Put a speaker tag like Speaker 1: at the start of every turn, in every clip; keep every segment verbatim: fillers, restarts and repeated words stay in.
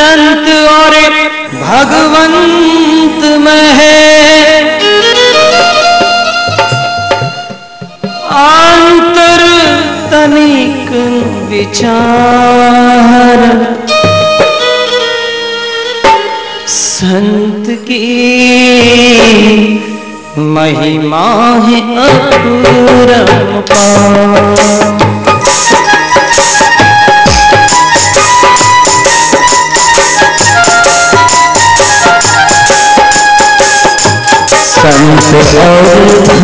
Speaker 1: संत और भगवंत में है अंतर तनिक विचार। संत की महिमा है अपरंपार। संत और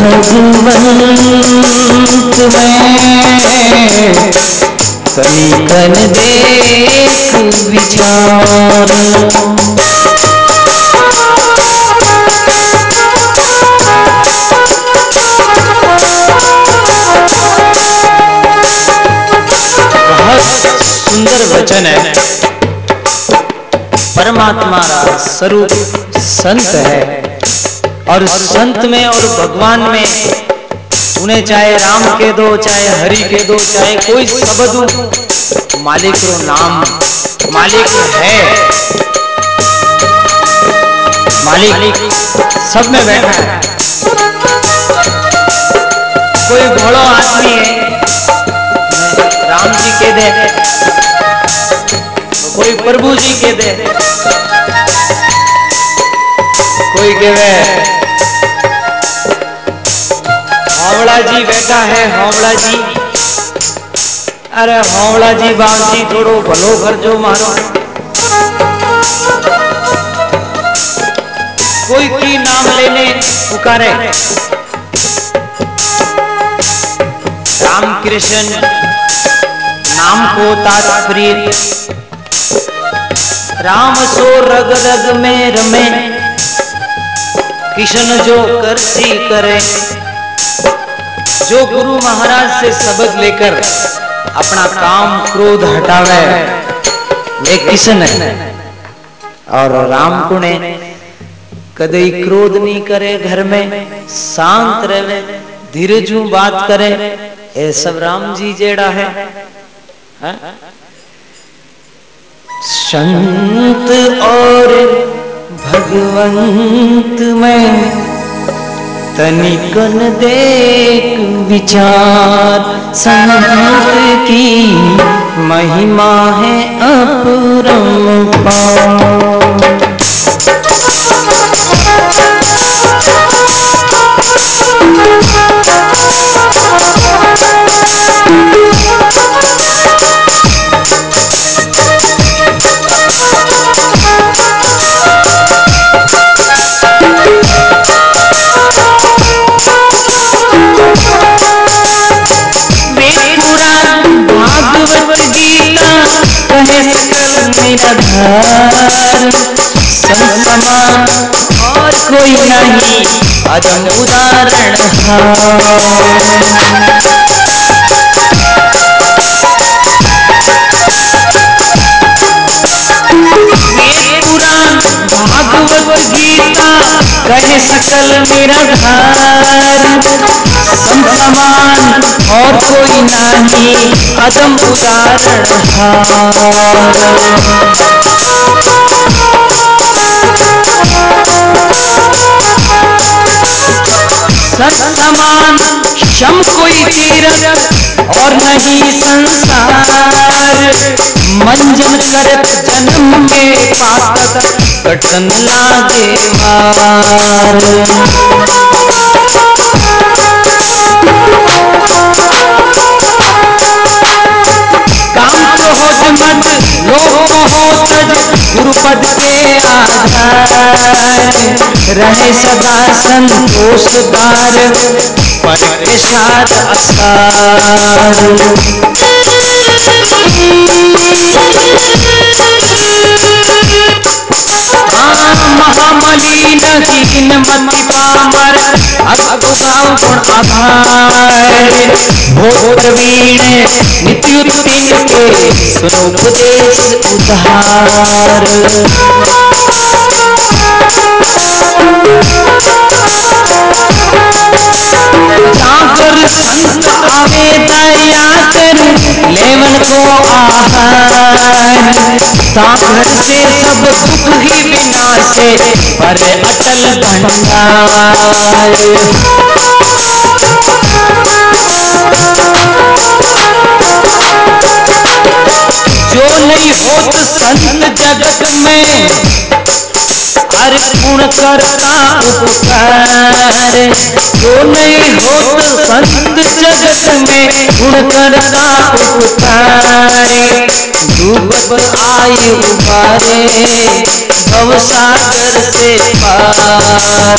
Speaker 1: भगवंत में तनिकन देख विचार। बहुत सुंदर वचन है। परमात्मा का स्वरूप संत है और संत में और भगवान में उन्हें चाहे राम के दो चाहे हरि के दो चाहे कोई शब्द मालिक रो नाम मालिक है। मालिक सब में बैठा है। कोई भोलो आदमी है राम जी के दे कोई प्रभु जी के दे कोई कहे हावड़ा जी बैठा है हावड़ा जी। अरे हावड़ा जी बाप जी थोड़ो भलो कर जो मारो। कोई की नाम लेने पुकारे राम कृष्ण नाम को तात्पर्य राम सो रग रग में रमे कृष्ण जो करसी करे। जो गुरु महाराज से शब्द लेकर अपना काम क्रोध हटावे वे कृष्ण है। और राम को ने कदई क्रोध नहीं करे घर में शांत रहे धीरजू बात करे ये सब राम जी जेड़ा है, है? संत और भगवंत में तनिकन देख विचार। संत की महिमा है अपरंपार। समान और कोई नहीं अदम उदाहरण पुराण भागवत गीता कहे सकल निराधार। समान और कोई नहीं अदम उदाहरण समान शम कोई तीरथ और नहीं संसार। मंजन करत जन्म के पातक कटन लागे मार। काम क्रोध मद लोभ मोह तज गुरुपद के आधार। रहे सदा संतोषदार पर के साथ असार। महामलीन हीन मति पामर अगुगाव गुण आधार। भोग प्रवीण नित्युत्तीन के सुनो उपदेश उद्धार। जाकर संत आवे दया कर लेवन को आहार। सागर से सब दुख ही विनाशे पर अटल भंडार। जो नहीं होत संत जगत में हर गुण करता उपकार। जो नहीं होत संत जगत में गुण करता उपकार। डूबत आए उबारे भव सागर से पार।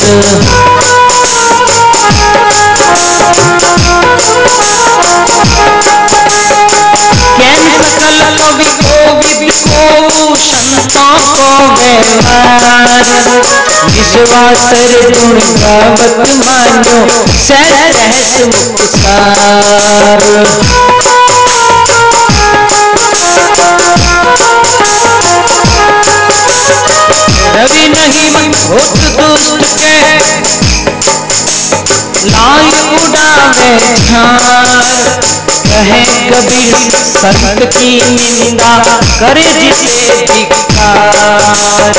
Speaker 1: कैन सकल कवि कोविद को संतों को व्यवहार। विश्वासर गुण गावत मानो सहज सहस मुख सार। रवि नहीं होत दुष्ट के लाई उड़ावे झार। कहे कबीर संत की निंदा करे जिसे धिक्कार।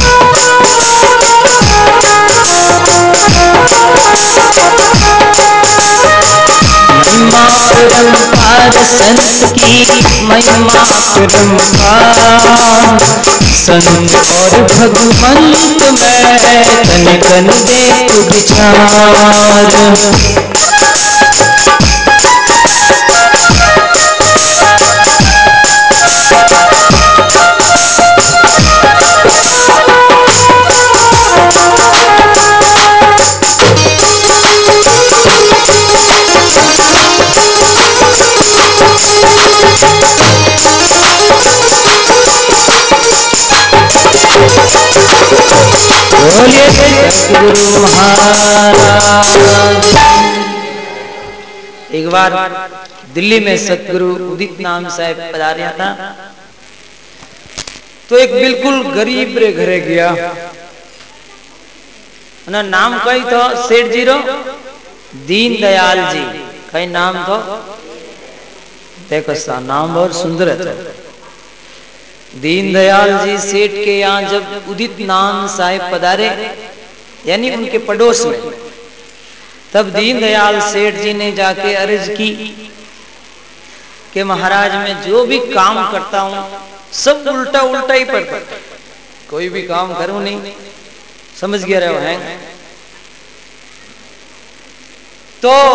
Speaker 1: महिमा परंपार संत की महिमा परंपार। संत और भगवंत में तन कन देख विचार। बोलिए सतगुरु महाराज। एक बार दिल्ली में सतगुरु उदित नाम साहब पधारा था। तो एक बिल्कुल गरीब रे घरे गया ना। नाम कई तो सेठ जी रो दीन दयाल जी कई नाम तो देखो सा नाम बहुत सुंदर है। दीन दयाल जी सेठ के यहाँ जब उदित नाम साहिब पधारे यानी उनके पड़ोस में, तब दीन दयाल सेठ जी ने जाके अर्ज की कि महाराज मैं जो भी काम करता हूँ सब उल्टा उल्टा ही पड़ता, कोई भी काम करूं नहीं। समझ गया रहे हैं तो